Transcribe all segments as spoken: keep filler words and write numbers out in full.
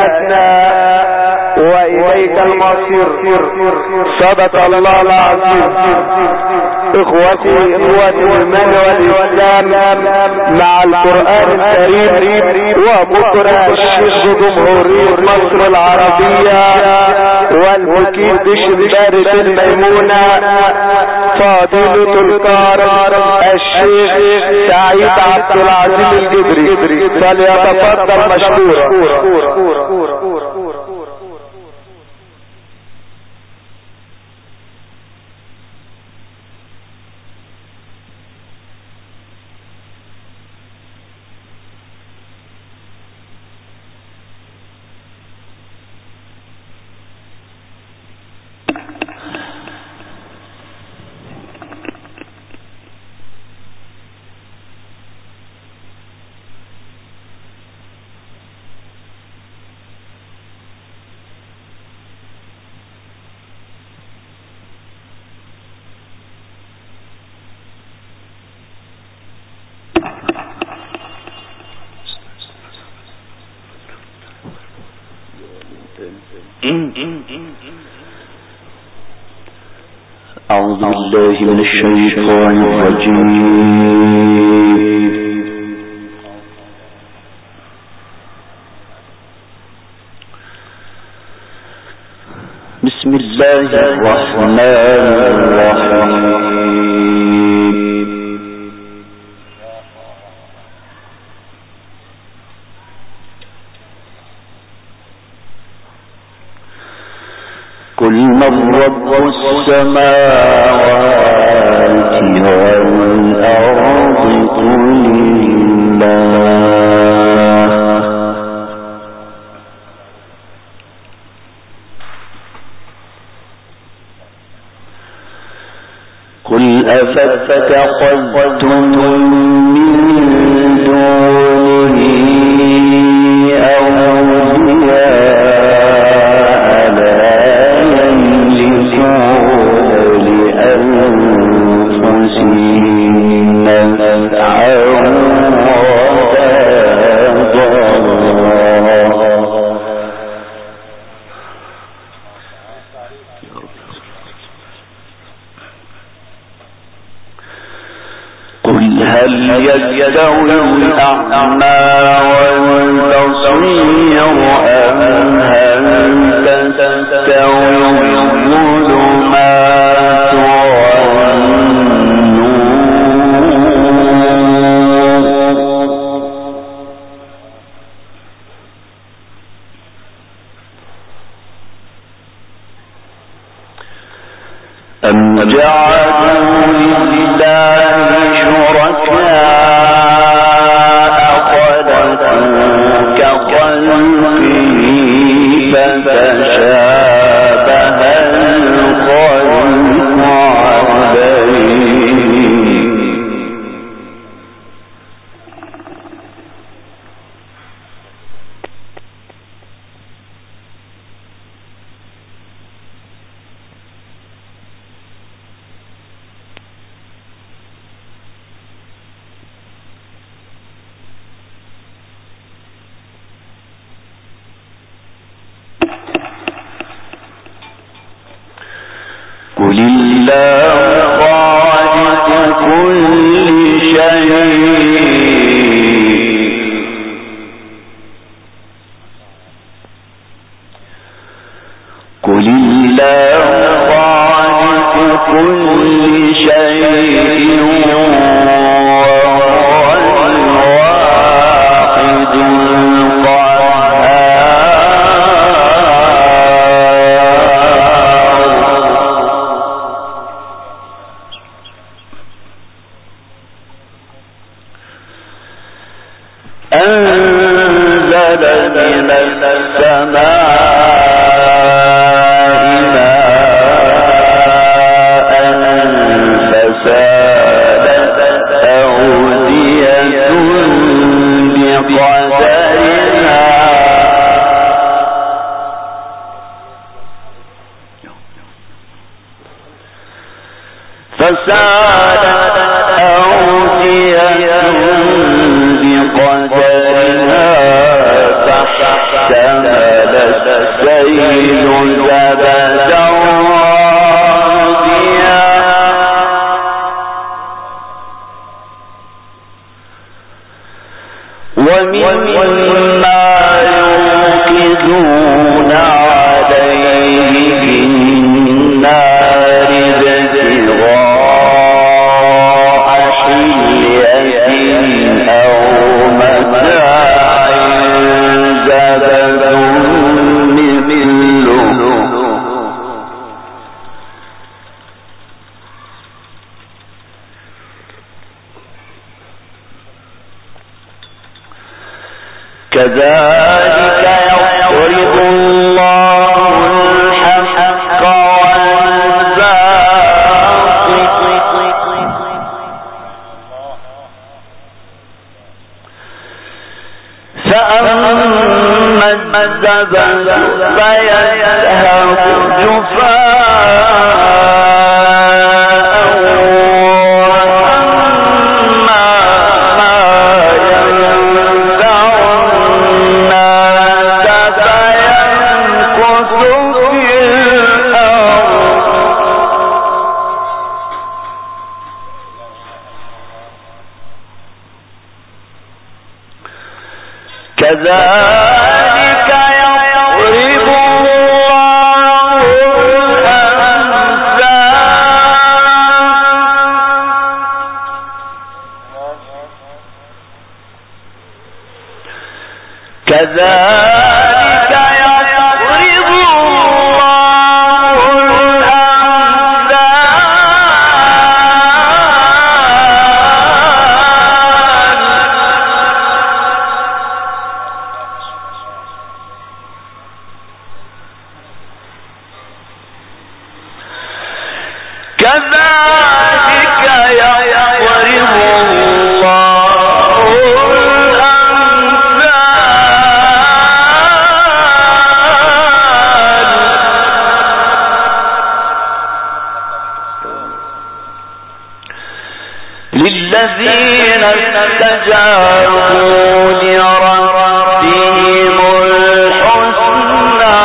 هلكنا وإليك المصير. صدق الله العظيم. إخوتي إخوة الإيمان والإسلام مع القرآن الكريم، وبكرة الشيخ جمهورية مصر العربية والمكيد بشبارة الميمونة فضيلة القارئ الشيخ سعيد عبد العزيز الجبري، فليتفضل مشكورا. أعوذ بالله من الشيطان الرجيم. بسم الله الرحمن الرحيم. قل من رب السماوات والأرض قل الله. قل أفاتخذتم من دونه أولياء لا يملكون لأنفسهم نفعا ولا ضرا. قل هل يستوي الأعمى والبصير أم هل تستوي الظلمات والنور؟ أم جعلوا لله شركاء خلقوا كخلقه فتشابه الخلق عليهم. قل الله خالق كل شيء قل الله خالق كل شيء وهو الواحد أنزل من السماء ماء فسالت أودية بقدرها فسالت أودية بقدرها فاحتمل كذلك يضرب الله الحق والباطل فأما الزبد فيذهب جفاء كذلك يضرب الله الأمثال كذلك يضرب الله كذلك يضرب الله الأمثال للذين استجابوا لربهم الحسنى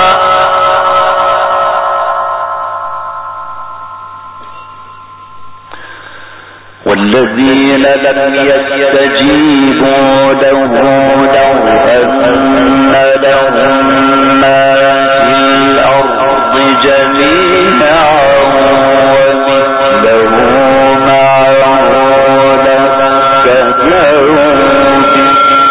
والذين لم يستجيبوا له لو أن لهم ما في الأرض جميعا ومثله معه لافتدوا به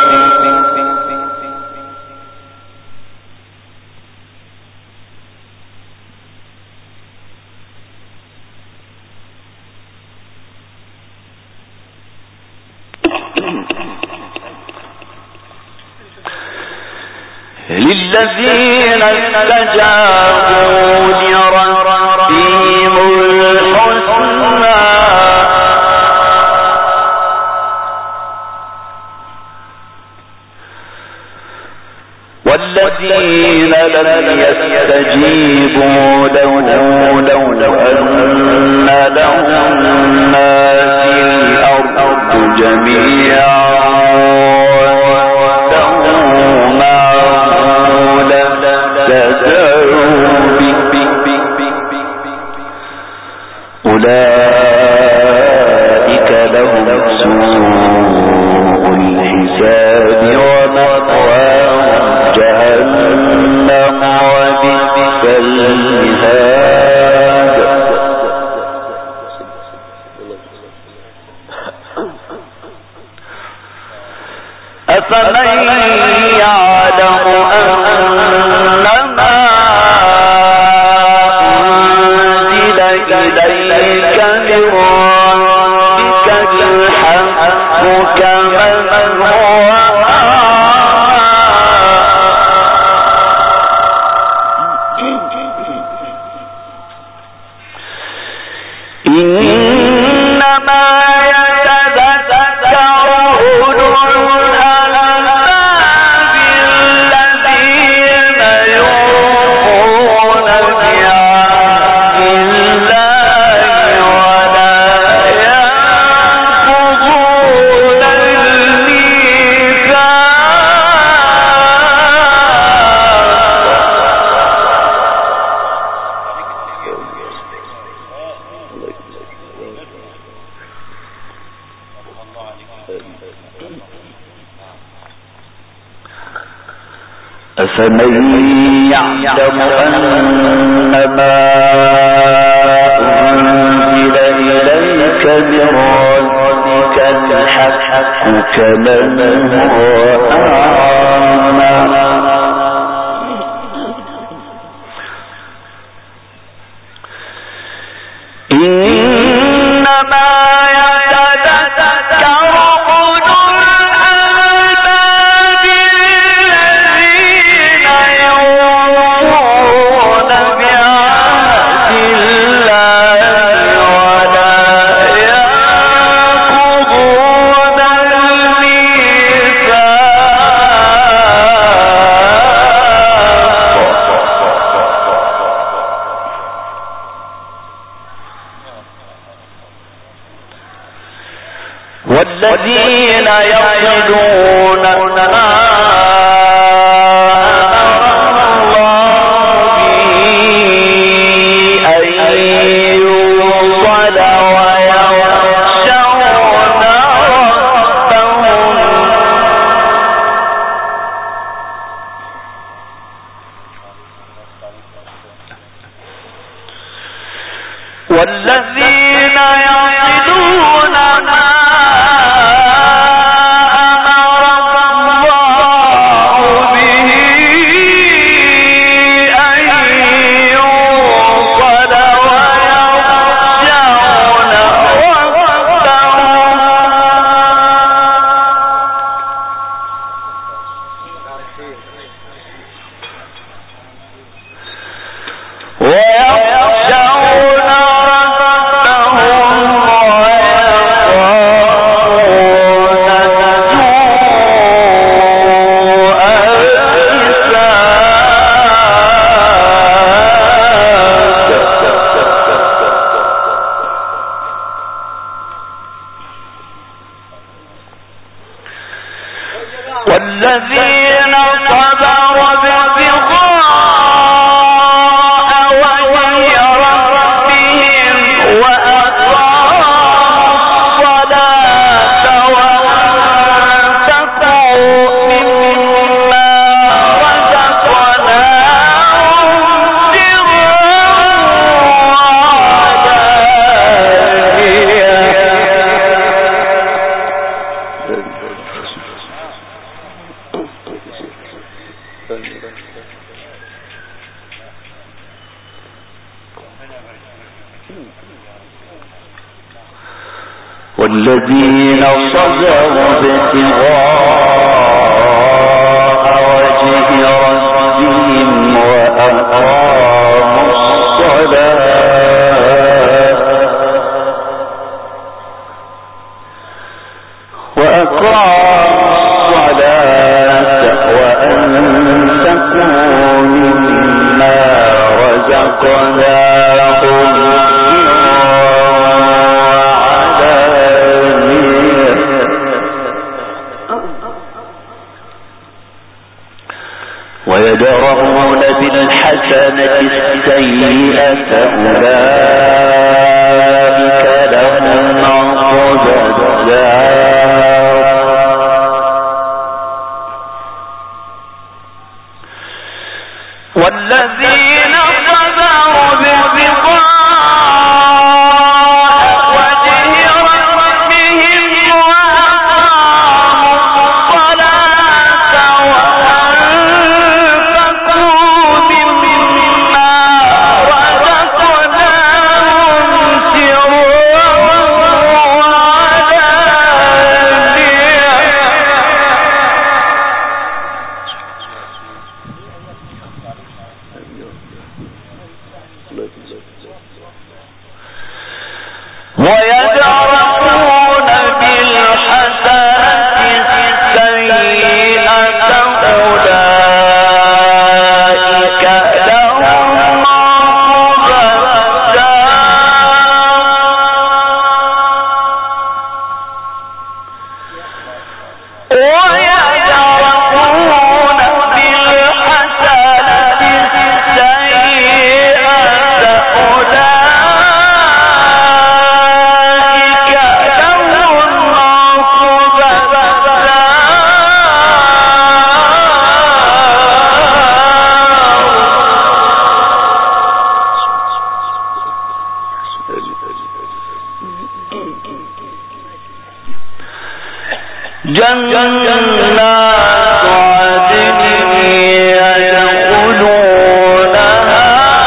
للذين استجابوا لربهم الحسنى والذين لم يستجيبوا له لو أن لهم ما في الأرض جميعا أولئك لهم سوء الحساب ومأواهم جهنم وبئس المهاد أفمن يعلم أنما إليك من ربك الحق كمن هو إنما يتذكر أولو الألباب الذين يوفون بعهد الله ولا ينقضون الميثاق أفمن يعلم أنما أنزل إليك من ربك الحق كمن هو أعمى إنما يتذكر أولو الألباب والذين يصلون والذين يعقلون ما أمر الله به أن يوصل ويرجعون والذين صبروا ابتغاء وجه ربهم وأقاموا الصلاة وأنفقوا مما رزقناهم سرا والذين صبروا ابتغاء وجه ربهم وأقاموا الصلاة وأقاموا الصلاة وأنفقوا مما رزقناهم ويدرؤون بالحسنة السيئة أولئك لهم عقبى الدار والذين صبروا بابتغاء وجه ربهم وأقاموا الصلاة وأنفقوا مما رزقناهم سرا ويدرؤون بالحسنة السيئة أولئك لهم عقبى الدار ويدرؤون بالحسنة السيئة جنات عدن يدخلونها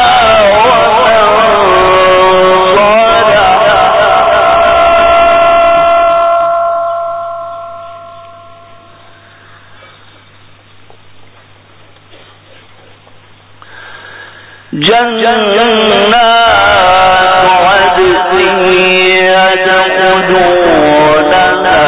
جنات عدن يدخلونها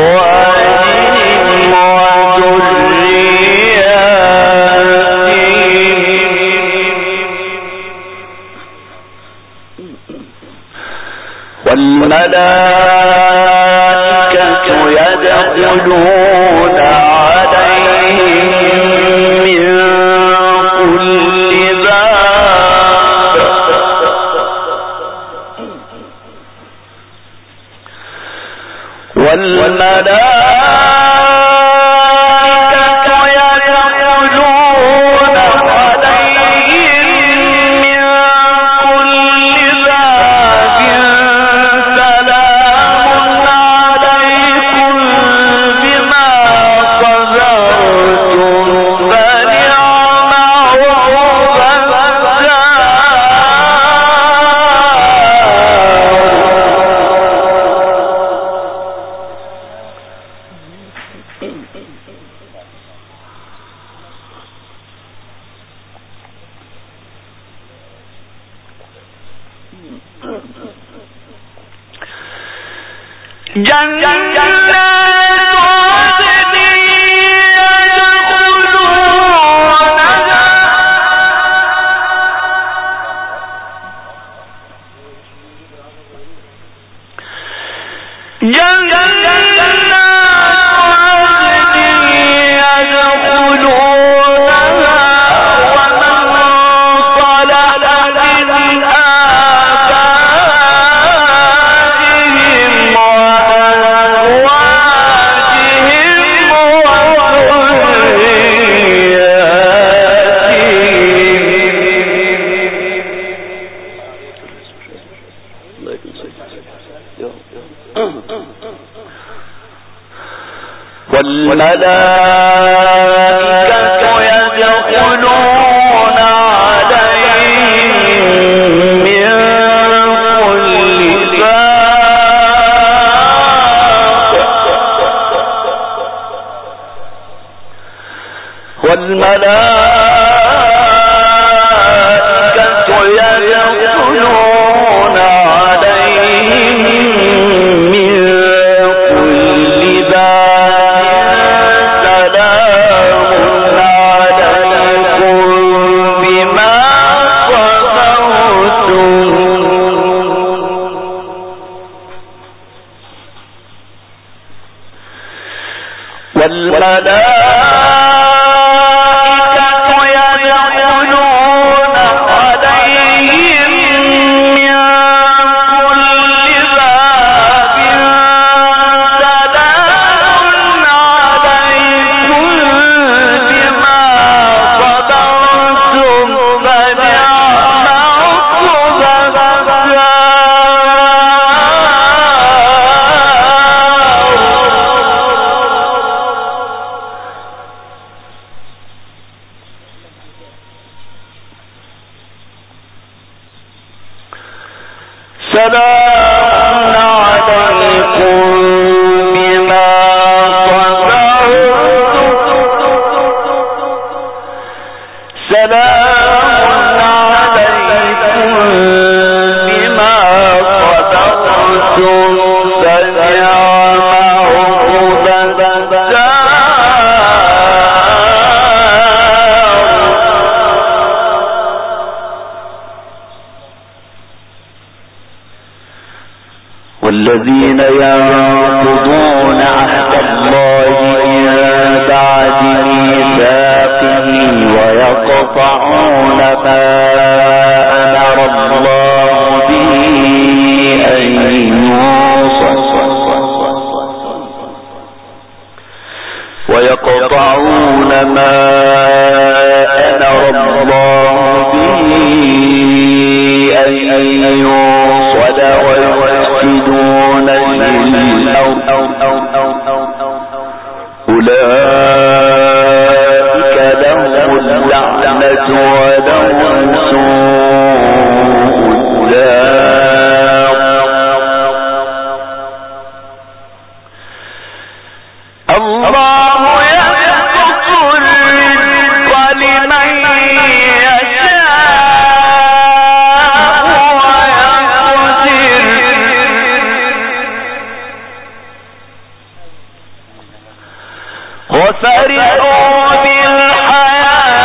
ومن والملائكة يدخلون عليهم من كل باب والملائكة والملائكة يدخلون عليهم من كل باب والملائكة يدخلون عليهم من كل باب والذين ينقضون عهد الله من بعد ميثاقه ويقطعون ما أمر الله به أن يوصل ويقطعون ما أمر الله به أن يوصل ويفسدون في الأرض أولئك لهم اللعنة ولهم سوء الدار. الله يبسط الرزق لمن وفرحوا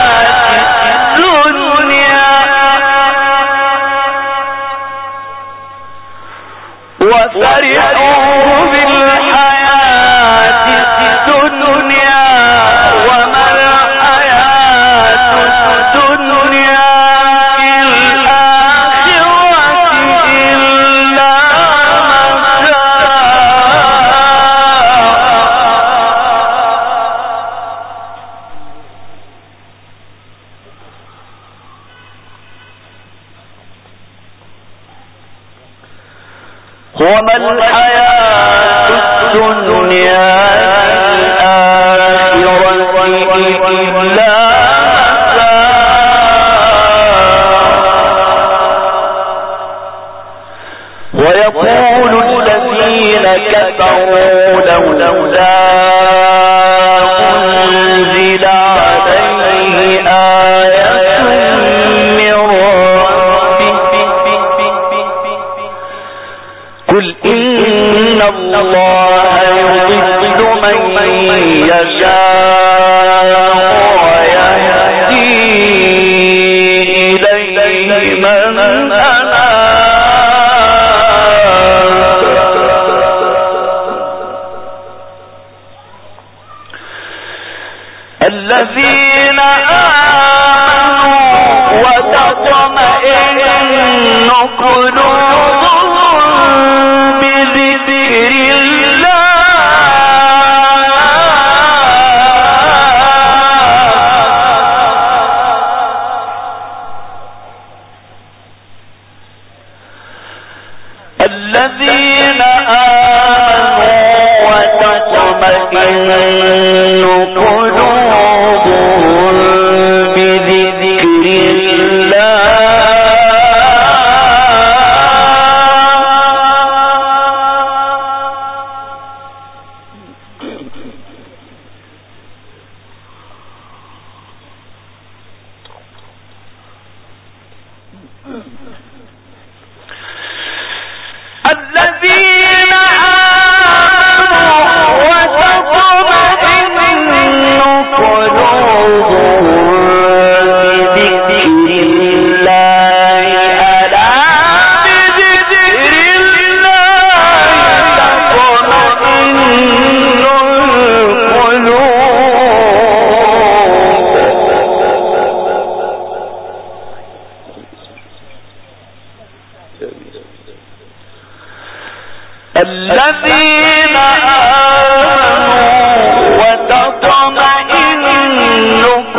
بالحياة الدنيا وفرحوا بالحياة الدنيا وما الحياة الدنيا في الآخرة إلا وما الحياة الدنيا في الآخرة إلا ويقول الذين كفروا لولا أنزل عليه آية من قل إن الله يضل من يشاء ويهدي إليه من أناب الذين آمنوا وتطمئن قلوبهم بذكر الله الذين آمنوا وتطمئن قلوبهم بذكر الله الذين آمنوا وتطمئن قلوبهم بذكر الله ألا بذكر الله تطمئن القلوب الذين آمنوا وتطمئن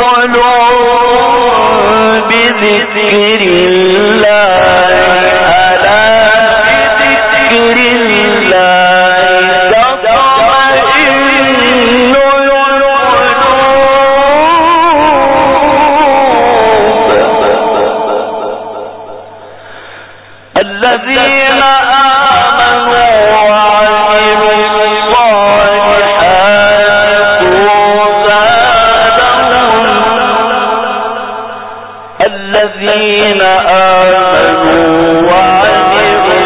قلوبهم بذكر الله ألا بذكر الله تطمئن القلوب الذين آمنوا الذين آمنوا وعملوا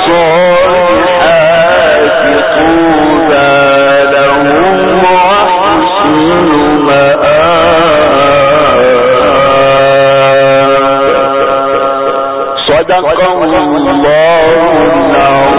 الصالحات طوبى لهم وحسن مآب صدق الله العظيم.